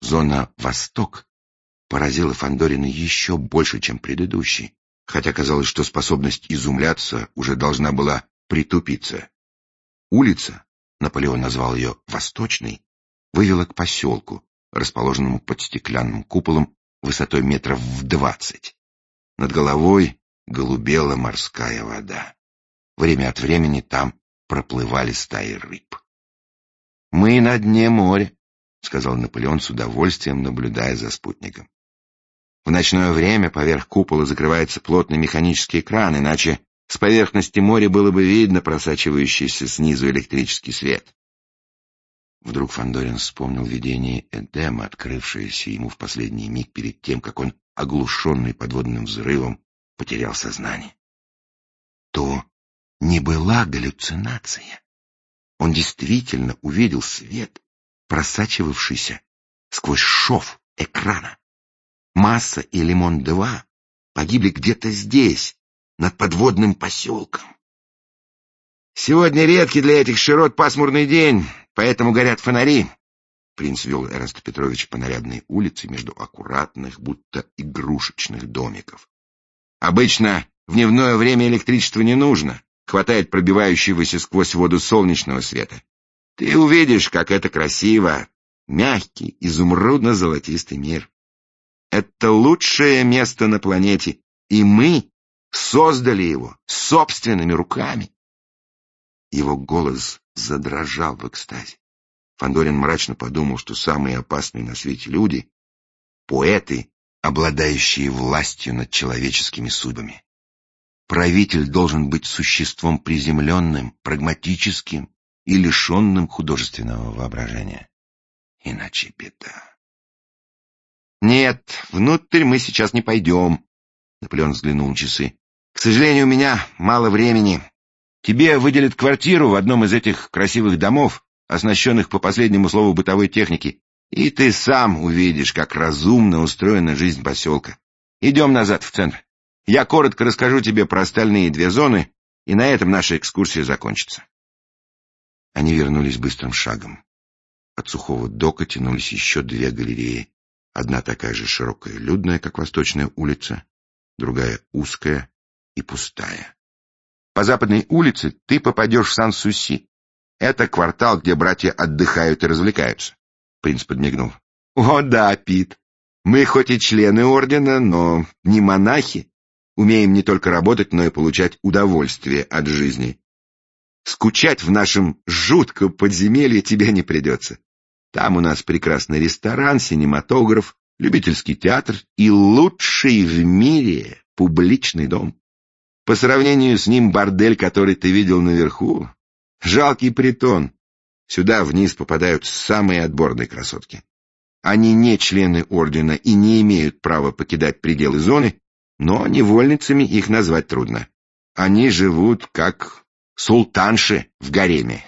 Зона «Восток» поразила Фандорина еще больше, чем предыдущий, хотя казалось, что способность изумляться уже должна была притупиться. Улица, Наполеон назвал ее «Восточной», вывела к поселку, расположенному под стеклянным куполом высотой метров в 20. Над головой голубела морская вода. Время от времени там проплывали стаи рыб. «Мы на дне моря», — сказал Наполеон с удовольствием, наблюдая за спутником. «В ночное время поверх купола закрывается плотный механический экран, иначе с поверхности моря было бы видно просачивающийся снизу электрический свет». Вдруг Фандорин вспомнил видение Эдема, открывшееся ему в последний миг перед тем, как он, оглушенный подводным взрывом, потерял сознание. То не была галлюцинация. Он действительно увидел свет, просачивавшийся сквозь шов экрана. Масса и Лимон-2 погибли где-то здесь, над подводным поселком. «Сегодня редкий для этих широт пасмурный день, поэтому горят фонари». Принц вел Эраста Петровича по нарядной улице между аккуратных, будто игрушечных домиков. «Обычно в дневное время электричества не нужно, хватает пробивающегося сквозь воду солнечного света. Ты увидишь, как это красиво, мягкий, изумрудно-золотистый мир. Это лучшее место на планете, и мы создали его собственными руками». Его голос задрожал в экстазе. Фандорин мрачно подумал, что самые опасные на свете люди — поэты, обладающие властью над человеческими судьбами. Правитель должен быть существом приземленным, прагматическим и лишенным художественного воображения. Иначе беда. «Нет, внутрь мы сейчас не пойдем», — Наполеон взглянул на часы. «К сожалению, у меня мало времени. Тебе выделят квартиру в одном из этих красивых домов, оснащенных по последнему слову бытовой техники, и ты сам увидишь, как разумно устроена жизнь поселка. Идем назад в центр. Я коротко расскажу тебе про остальные две зоны, и на этом наша экскурсия закончится». Они вернулись быстрым шагом. От сухого дока тянулись еще две галереи. Одна такая же широкая и людная, как Восточная улица, другая узкая и пустая. По западной улице ты попадешь в Сан-Суси. Это квартал, где братья отдыхают и развлекаются. Принц подмигнул. «О да, Пит, мы хоть и члены ордена, но не монахи. Умеем не только работать, но и получать удовольствие от жизни. Скучать в нашем жутком подземелье тебе не придется. Там у нас прекрасный ресторан, синематограф, любительский театр и лучший в мире публичный дом. По сравнению с ним бордель, который ты видел наверху, жалкий притон. Сюда вниз попадают самые отборные красотки. Они не члены ордена и не имеют права покидать пределы зоны, но невольницами их назвать трудно. Они живут как султанши в гареме.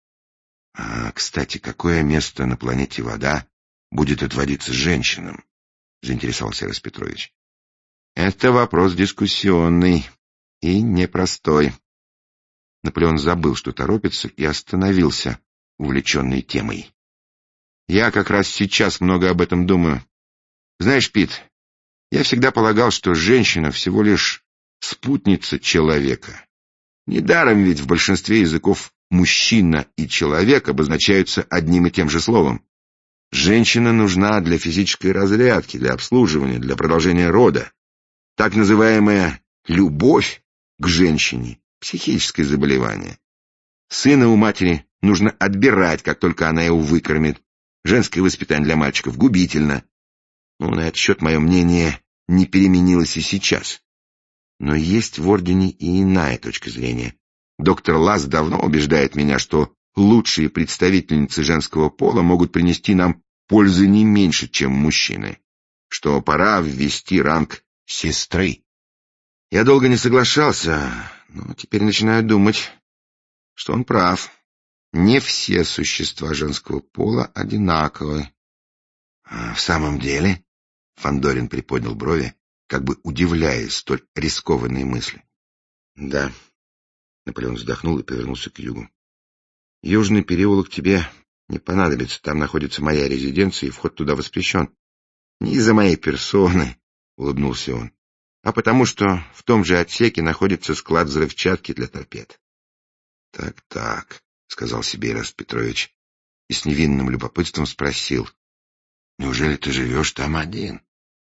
Кстати, какое место на планете Вода будет отводиться женщинам? Заинтересовался Эраст Петрович. Это вопрос дискуссионный и непростой. Наполеон забыл, что торопится, и остановился, увлеченный темой. Я как раз сейчас много об этом думаю. Знаешь, Пит, я всегда полагал, что женщина всего лишь спутница человека. Недаром ведь в большинстве языков мужчина и человек обозначаются одним и тем же словом. Женщина нужна для физической разрядки, для обслуживания, для продолжения рода. Так называемая любовь к женщине — психическое заболевание. Сына у матери нужно отбирать, как только она его выкормит. Женское воспитание для мальчиков губительно. На этот счет мое мнение не переменилось и сейчас. Но есть в ордене и иная точка зрения. Доктор Ласс давно убеждает меня, что лучшие представительницы женского пола могут принести нам пользы не меньше, чем мужчины, что пора ввести ранг сестры. Я долго не соглашался, но теперь начинаю думать, что он прав. Не все существа женского пола одинаковы. В самом деле, Фандорин приподнял брови, как бы удивляясь столь рискованной мысли. Да. Наполеон вздохнул и повернулся к югу. Южный переулок тебе Не понадобится, там находится моя резиденция, и вход туда воспрещен. Не из-за моей персоны, — улыбнулся он, — а потому что в том же отсеке находится склад взрывчатки для торпед. Так, — сказал себе Ираст Петрович, и с невинным любопытством спросил: — неужели ты живешь там один?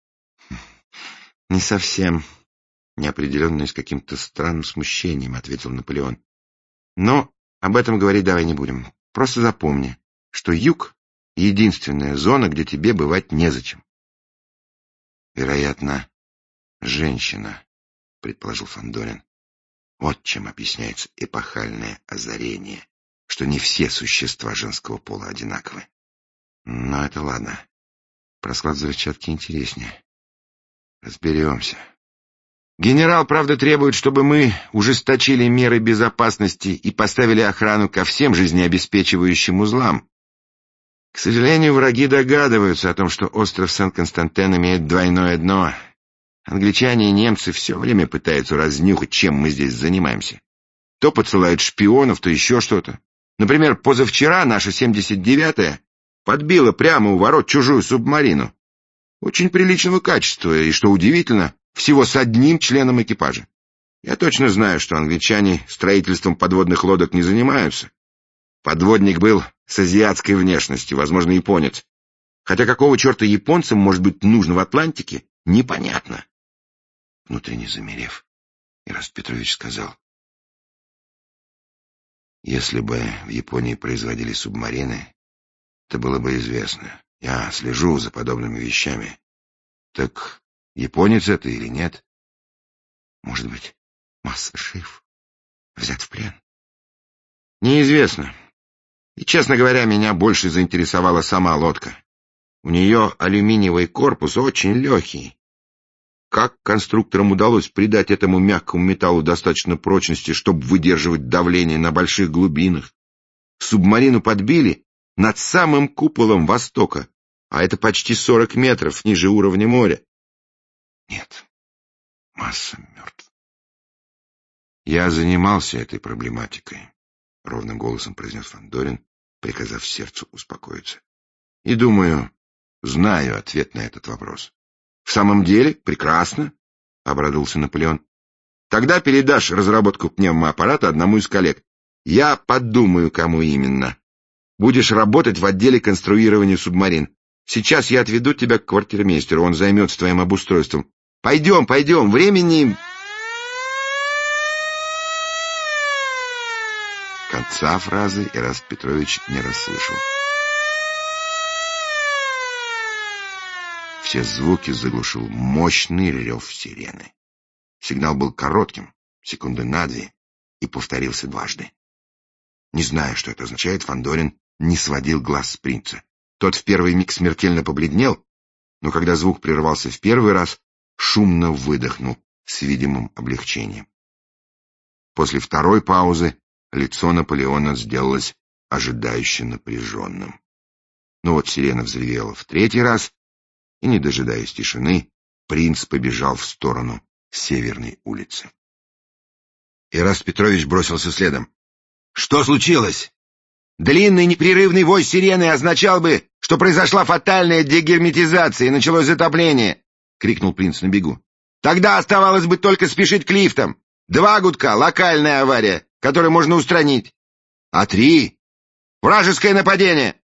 — Не совсем, — неопределенно и с каким-то странным смущением ответил Наполеон. — Но об этом говорить давай не будем. Просто запомни, что юг — единственная зона, где тебе бывать незачем. — Вероятно, женщина, — предположил Фандорин. Вот чем объясняется эпохальное озарение, что не все существа женского пола одинаковы. Но это ладно. Про склад взрывчатки интереснее. Разберемся. Генерал, правда, требует, чтобы мы ужесточили меры безопасности и поставили охрану ко всем жизнеобеспечивающим узлам. К сожалению, враги догадываются о том, что остров Сен-Константин имеет двойное дно. Англичане и немцы все время пытаются разнюхать, чем мы здесь занимаемся. То подсылают шпионов, то еще что-то. Например, позавчера наша 79-я подбила прямо у ворот чужую субмарину. Очень приличного качества, и, что удивительно, всего с одним членом экипажа. Я точно знаю, что англичане строительством подводных лодок не занимаются. Подводник был с азиатской внешностью, возможно, японец. Хотя какого черта японцам может быть нужно в Атлантике, непонятно. Внутренне замерев, Ираст Петрович сказал: если бы в Японии производили субмарины, это было бы известно. Я слежу за подобными вещами. Так японец это или нет? Может быть, Масса жив, взят в плен? Неизвестно. И, честно говоря, меня больше заинтересовала сама лодка. У нее алюминиевый корпус очень легкий. Как конструкторам удалось придать этому мягкому металлу достаточно прочности, чтобы выдерживать давление на больших глубинах? Субмарину подбили над самым куполом Востока, а это почти 40 метров ниже уровня моря. Нет, Масса мертв. Я занимался этой проблематикой, — ровным голосом произнес Фандорин, приказав сердцу успокоиться. И думаю, знаю ответ на этот вопрос. — В самом деле? Прекрасно, — обрадовался Наполеон. — Тогда передашь разработку пневмоаппарата одному из коллег. Я подумаю, кому именно. Будешь работать в отделе конструирования субмарин. Сейчас я отведу тебя к квартирмейстеру, он займется твоим обустройством. Пойдем, времени... Конца фразы Ираст Петрович не расслышал. Все звуки заглушил мощный рев сирены. Сигнал был коротким, секунды на 2, и повторился дважды. Не зная, что это означает, Фандорин не сводил глаз с принца. Тот в первый миг смертельно побледнел, но когда звук прервался в первый раз, шумно выдохнул с видимым облегчением. После второй паузы лицо Наполеона сделалось ожидающе напряженным. Но вот сирена взревела в 3-й раз, и, не дожидаясь тишины, принц побежал в сторону Северной улицы. Ираст Петрович бросился следом. — Что случилось? Длинный непрерывный вой сирены означал бы, что произошла фатальная дегерметизация и началось затопление, — крикнул принц на бегу. — Тогда оставалось бы только спешить к лифтам. 2 гудка — локальная авария, которую можно устранить. А 3 — вражеское нападение.